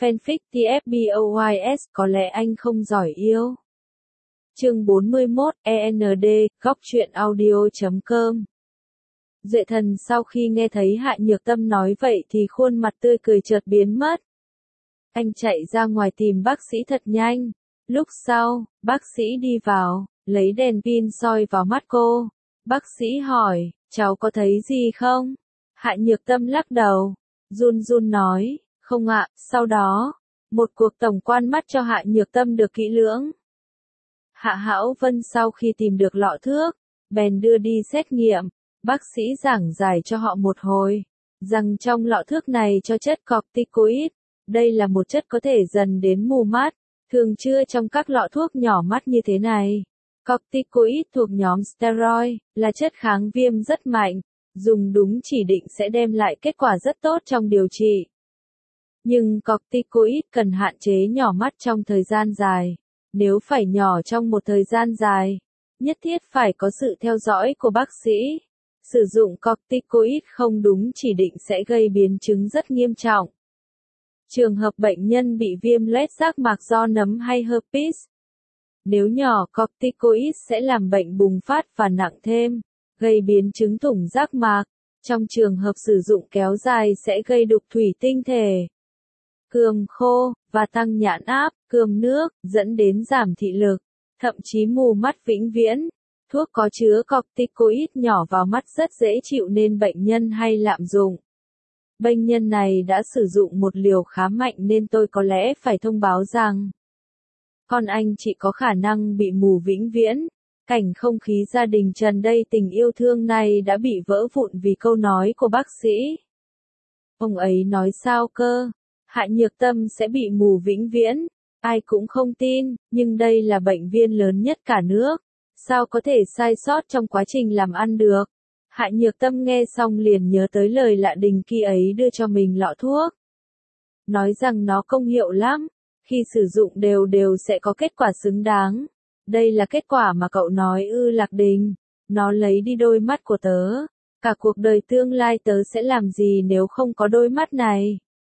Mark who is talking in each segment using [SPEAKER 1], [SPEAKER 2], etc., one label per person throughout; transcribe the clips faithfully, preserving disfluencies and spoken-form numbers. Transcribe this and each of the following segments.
[SPEAKER 1] Fanfic T F B O Y S có lẽ anh không giỏi yêu. Chương bốn mươi mốt, E N D, góc truyện audio chấm com. Duệ Thần sau khi nghe thấy Hạ Nhược Tâm nói vậy thì khuôn mặt tươi cười chợt biến mất. Anh chạy ra ngoài tìm bác sĩ thật nhanh. Lúc sau, bác sĩ đi vào, lấy đèn pin soi vào mắt cô. Bác sĩ hỏi, cháu có thấy gì không? Hạ Nhược Tâm lắc đầu, run run nói, không ạ. Sau đó, một cuộc tổng quan mắt cho Hạ Nhược Tâm được kỹ lưỡng. Hạ Hão Vân sau khi tìm được lọ thuốc, bèn đưa đi xét nghiệm. Bác sĩ giảng giải cho họ một hồi, rằng trong lọ thuốc này cho chất corticoid. Đây là một chất có thể dần đến mù mắt, thường chứa trong các lọ thuốc nhỏ mắt như thế này. Corticoid thuộc nhóm steroid, là chất kháng viêm rất mạnh, dùng đúng chỉ định sẽ đem lại kết quả rất tốt trong điều trị. Nhưng corticoid cần hạn chế nhỏ mắt trong thời gian dài. Nếu phải nhỏ trong một thời gian dài, nhất thiết phải có sự theo dõi của bác sĩ. Sử dụng corticoid không đúng chỉ định sẽ gây biến chứng rất nghiêm trọng. Trường hợp bệnh nhân bị viêm loét giác mạc do nấm hay herpes. Nếu nhỏ corticoid sẽ làm bệnh bùng phát và nặng thêm, gây biến chứng thủng giác mạc. Trong trường hợp sử dụng kéo dài sẽ gây đục thủy tinh thể, cườm khô, và tăng nhãn áp, cườm nước, dẫn đến giảm thị lực, thậm chí mù mắt vĩnh viễn. Thuốc có chứa corticoid nhỏ vào mắt rất dễ chịu nên bệnh nhân hay lạm dụng. Bệnh nhân này đã sử dụng một liều khá mạnh nên tôi có lẽ phải thông báo rằng con anh chị có khả năng bị mù vĩnh viễn. Cảnh không khí gia đình Trần đây tình yêu thương này đã bị vỡ vụn vì câu nói của bác sĩ. Ông ấy nói sao cơ? Hạ Nhược Tâm sẽ bị mù vĩnh viễn. Ai cũng không tin, nhưng đây là bệnh viện lớn nhất cả nước. Sao có thể sai sót trong quá trình làm ăn được? Hạ Nhược Tâm nghe xong liền nhớ tới lời Lạ Đình khi ấy đưa cho mình lọ thuốc. Nói rằng nó công hiệu lắm, khi sử dụng đều đều sẽ có kết quả xứng đáng. Đây là kết quả mà cậu nói ư? Lạc Đình, nó lấy đi đôi mắt của tớ. Cả cuộc đời tương lai tớ sẽ làm gì nếu không có đôi mắt này?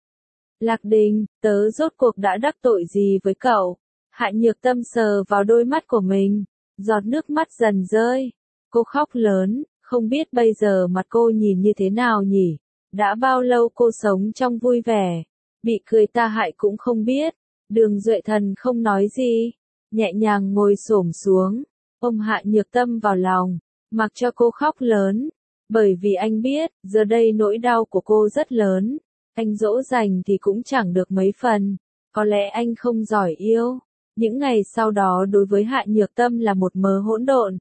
[SPEAKER 1] Lạc Đình, tớ rốt cuộc đã đắc tội gì với cậu? Hạ Nhược Tâm sờ vào đôi mắt của mình, giọt nước mắt dần rơi. Cô khóc lớn, không biết bây giờ mặt cô nhìn như thế nào nhỉ? Đã bao lâu cô sống trong vui vẻ, bị cười ta hại cũng không biết. Đường Duệ Thần không nói gì, nhẹ nhàng ngồi xổm xuống, ôm Hạ Nhược Tâm vào lòng, mặc cho cô khóc lớn. Bởi vì anh biết, giờ đây nỗi đau của cô rất lớn. Anh dỗ dành thì cũng chẳng được mấy phần. Có lẽ anh không giỏi yêu. Những ngày sau đó đối với Hạ Nhược Tâm là một mớ hỗn độn.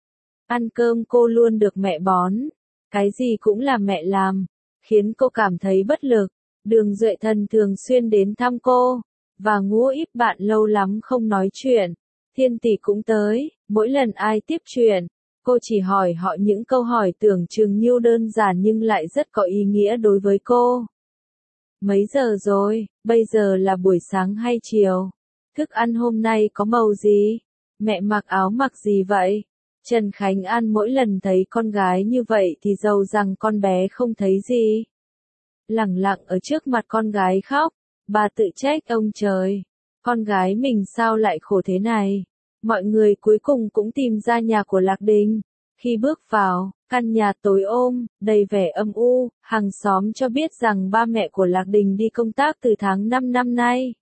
[SPEAKER 1] Ăn cơm cô luôn được mẹ bón. Cái gì cũng là mẹ làm, khiến cô cảm thấy bất lực. Đường Duệ Thần thường xuyên đến thăm cô, và Ngũ Íp bạn lâu lắm không nói chuyện. Thiên Tỷ cũng tới, mỗi lần ai tiếp chuyện, cô chỉ hỏi họ những câu hỏi tưởng chừng như đơn giản nhưng lại rất có ý nghĩa đối với cô. Mấy giờ rồi? Bây giờ là buổi sáng hay chiều? Thức ăn hôm nay có màu gì? Mẹ mặc áo mặc gì vậy? Trần Khánh An mỗi lần thấy con gái như vậy thì dầu rằng con bé không thấy gì. Lẳng lặng ở trước mặt con gái khóc, bà tự trách ông trời. Con gái mình sao lại khổ thế này? Mọi người cuối cùng cũng tìm ra nhà của Lạc Đình. Khi bước vào, căn nhà tối ôm, đầy vẻ âm u, hàng xóm cho biết rằng ba mẹ của Lạc Đình đi công tác từ tháng năm năm nay.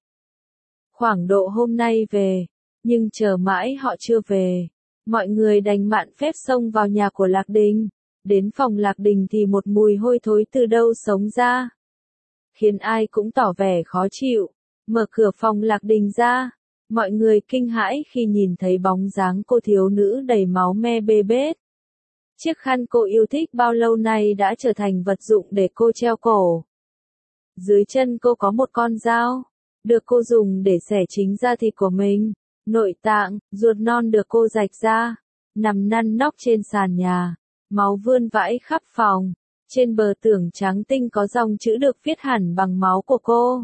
[SPEAKER 1] Khoảng độ hôm nay về, nhưng chờ mãi họ chưa về. Mọi người đành mạn phép xông vào nhà của Lạc Đình. Đến phòng Lạc Đình thì một mùi hôi thối từ đâu sống ra, khiến ai cũng tỏ vẻ khó chịu. Mở cửa phòng Lạc Đình ra, mọi người kinh hãi khi nhìn thấy bóng dáng cô thiếu nữ đầy máu me bê bết. Chiếc khăn cô yêu thích bao lâu nay đã trở thành vật dụng để cô treo cổ. Dưới chân cô có một con dao, được cô dùng để xẻ chính da thịt của mình. Nội tạng, ruột non được cô rạch ra, nằm năn nóc trên sàn nhà. Máu vươn vãi khắp phòng. Trên bờ tường trắng tinh có dòng chữ được viết hẳn bằng máu của cô.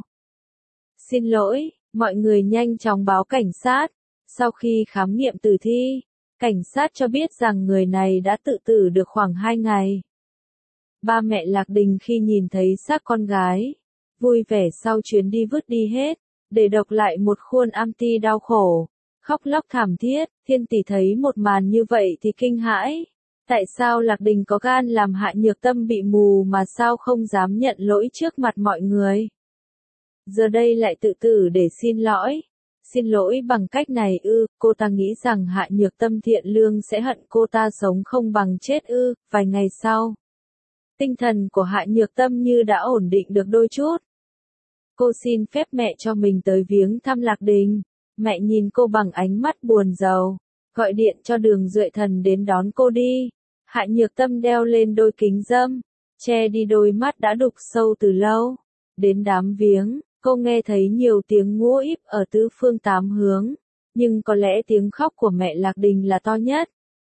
[SPEAKER 1] Xin lỗi, mọi người nhanh chóng báo cảnh sát. Sau khi khám nghiệm tử thi, cảnh sát cho biết rằng người này đã tự tử được khoảng hai ngày. Ba mẹ Lạc Đình khi nhìn thấy xác con gái, vui vẻ sau chuyến đi vứt đi hết, để độc lại một khuôn anti đau khổ, khóc lóc thảm thiết. Thiên tỷ thấy một màn như vậy thì kinh hãi. Tại sao Lạc Đình có gan làm Hạ Nhược Tâm bị mù mà sao không dám nhận lỗi trước mặt mọi người? Giờ đây lại tự tử để xin lỗi. Xin lỗi bằng cách này ư? Cô ta nghĩ rằng Hạ Nhược Tâm thiện lương sẽ hận cô ta sống không bằng chết ư? Vài ngày sau, tinh thần của Hạ Nhược Tâm như đã ổn định được đôi chút. Cô xin phép mẹ cho mình tới viếng thăm Lạc Đình. Mẹ nhìn cô bằng ánh mắt buồn rầu, gọi điện cho Đường Duệ Thần đến đón cô đi. Hạ Nhược Tâm đeo lên đôi kính râm, che đi đôi mắt đã đục sâu từ lâu. Đến đám viếng, cô nghe thấy nhiều tiếng ngũ íp ở tứ phương tám hướng, nhưng có lẽ tiếng khóc của mẹ Lạc Đình là to nhất.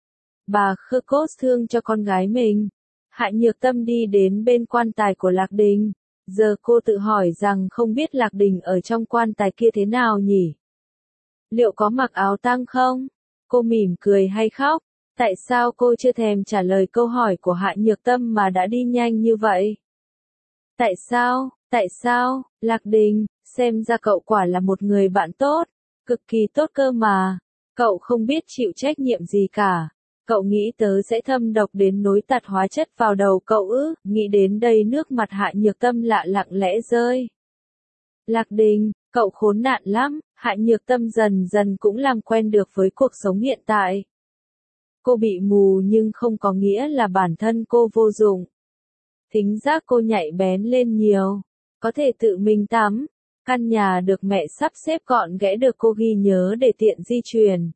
[SPEAKER 1] Bà Khơ Cốt thương cho con gái mình. Hạ Nhược Tâm đi đến bên quan tài của Lạc Đình. Giờ cô tự hỏi rằng không biết Lạc Đình ở trong quan tài kia thế nào nhỉ? Liệu có mặc áo tang không? Cô mỉm cười hay khóc? Tại sao cô chưa thèm trả lời câu hỏi của Hạ Nhược Tâm mà đã đi nhanh như vậy? Tại sao? Tại sao? Lạc Đình, xem ra cậu quả là một người bạn tốt, cực kỳ tốt cơ mà. Cậu không biết chịu trách nhiệm gì cả. Cậu nghĩ tớ sẽ thâm độc đến nỗi tạt hóa chất vào đầu cậu ư? Nghĩ đến đây nước mặt Hạ Nhược Tâm lạ lặng lẽ rơi. Lạc Đình, cậu khốn nạn lắm. Hạ Nhược Tâm dần dần cũng làm quen được với cuộc sống hiện tại. Cô bị mù nhưng không có nghĩa là bản thân cô vô dụng. Thính giác cô nhạy bén lên nhiều, có thể tự mình tắm. Căn nhà được mẹ sắp xếp gọn ghẽ được cô ghi nhớ để tiện di chuyển.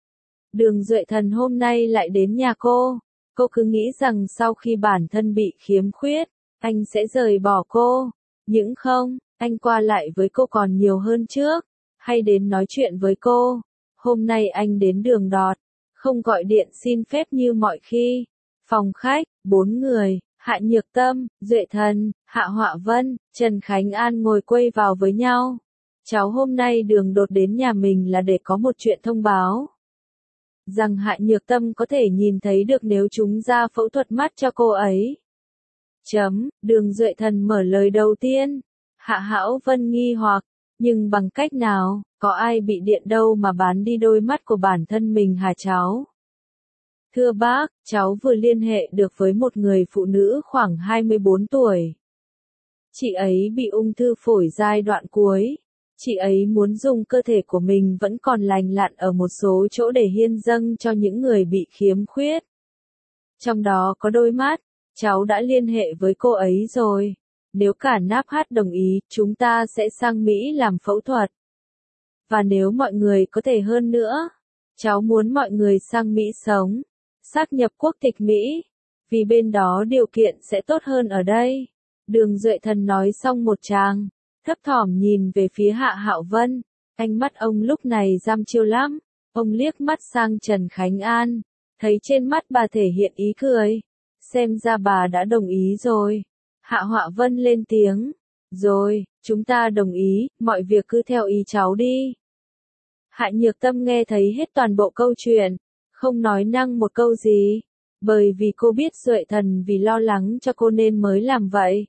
[SPEAKER 1] Đường Duệ Thần hôm nay lại đến nhà cô. Cô cứ nghĩ rằng sau khi bản thân bị khiếm khuyết, anh sẽ rời bỏ cô. Nhưng không, anh qua lại với cô còn nhiều hơn trước, hay đến nói chuyện với cô. Hôm nay anh đến đường đọt, không gọi điện xin phép như mọi khi. Phòng khách, bốn người, Hạ Nhược Tâm, Duệ Thần, Hạ Họa Vân, Trần Khánh An ngồi quây vào với nhau. Cháu hôm nay đường đột đến nhà mình là để có một chuyện thông báo. Rằng Hạ Nhược Tâm có thể nhìn thấy được nếu chúng ra phẫu thuật mắt cho cô ấy. Chấm, Đường Duệ Thần mở lời đầu tiên. Hạ Hão Vân nghi hoặc, nhưng bằng cách nào, có ai bị điện đâu mà bán đi đôi mắt của bản thân mình hả cháu? Thưa bác, cháu vừa liên hệ được với một người phụ nữ khoảng hai mươi bốn tuổi. Chị ấy bị ung thư phổi giai đoạn cuối. Chị ấy muốn dùng cơ thể của mình vẫn còn lành lặn ở một số chỗ để hiến dâng cho những người bị khiếm khuyết. Trong đó có đôi mắt. Cháu đã liên hệ với cô ấy rồi. Nếu cả náp hát đồng ý, chúng ta sẽ sang Mỹ làm phẫu thuật. Và nếu mọi người có thể hơn nữa, cháu muốn mọi người sang Mỹ sống, xác nhập quốc tịch Mỹ, vì bên đó điều kiện sẽ tốt hơn ở đây. Đường Duệ Thần nói xong một tràng, thấp thỏm nhìn về phía Hạ Hạo Vân, ánh mắt ông lúc này giam chiêu lắm. Ông liếc mắt sang Trần Khánh An, thấy trên mắt bà thể hiện ý cười, xem ra bà đã đồng ý rồi. Hạ Họa Vân lên tiếng, rồi, chúng ta đồng ý, mọi việc cứ theo ý cháu đi. Hạ Nhược Tâm nghe thấy hết toàn bộ câu chuyện, không nói năng một câu gì, bởi vì cô biết Duệ Thần vì lo lắng cho cô nên mới làm vậy.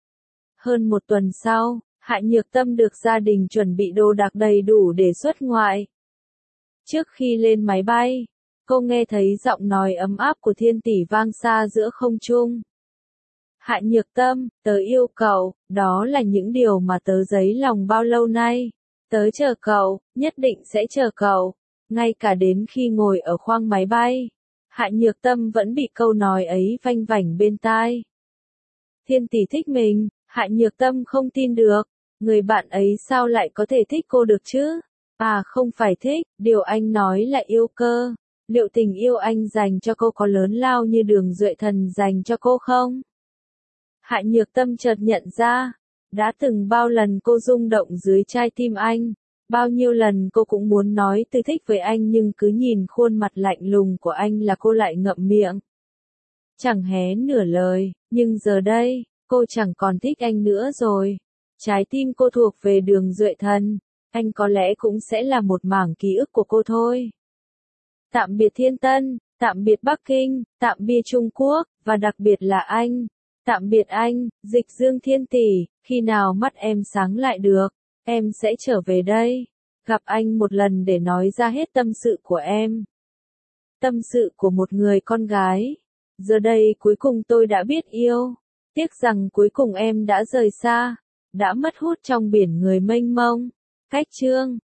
[SPEAKER 1] Hơn một tuần sau, Hạ Nhược Tâm được gia đình chuẩn bị đồ đạc đầy đủ để xuất ngoại. Trước khi lên máy bay, cô nghe thấy giọng nói ấm áp của Thiên Tỷ vang xa giữa không trung. Hạ Nhược Tâm, tớ yêu cậu, đó là những điều mà tớ dấy lòng bao lâu nay. Tớ chờ cậu, nhất định sẽ chờ cậu, ngay cả đến khi ngồi ở khoang máy bay. Hạ Nhược Tâm vẫn bị câu nói ấy vanh vảnh bên tai. Thiên Tỷ thích mình, Hạ Nhược Tâm không tin được, người bạn ấy sao lại có thể thích cô được chứ? À không phải thích, điều anh nói là yêu cơ. Liệu tình yêu anh dành cho cô có lớn lao như Đường Duệ Thần dành cho cô không? Hạ Nhược Tâm chợt nhận ra, đã từng bao lần cô rung động dưới trái tim anh, bao nhiêu lần cô cũng muốn nói từ thích với anh nhưng cứ nhìn khuôn mặt lạnh lùng của anh là cô lại ngậm miệng. Chẳng hé nửa lời, nhưng giờ đây, cô chẳng còn thích anh nữa rồi. Trái tim cô thuộc về Đường Duệ Thần, anh có lẽ cũng sẽ là một mảng ký ức của cô thôi. Tạm biệt Thiên Tân, tạm biệt Bắc Kinh, tạm biệt Trung Quốc, và đặc biệt là anh. Tạm biệt anh, Dịch Dương Thiên Tỷ. Khi nào mắt em sáng lại được, em sẽ trở về đây, gặp anh một lần để nói ra hết tâm sự của em. Tâm sự của một người con gái. Giờ đây cuối cùng tôi đã biết yêu. Tiếc rằng cuối cùng em đã rời xa, đã mất hút trong biển người mênh mông. Cách chương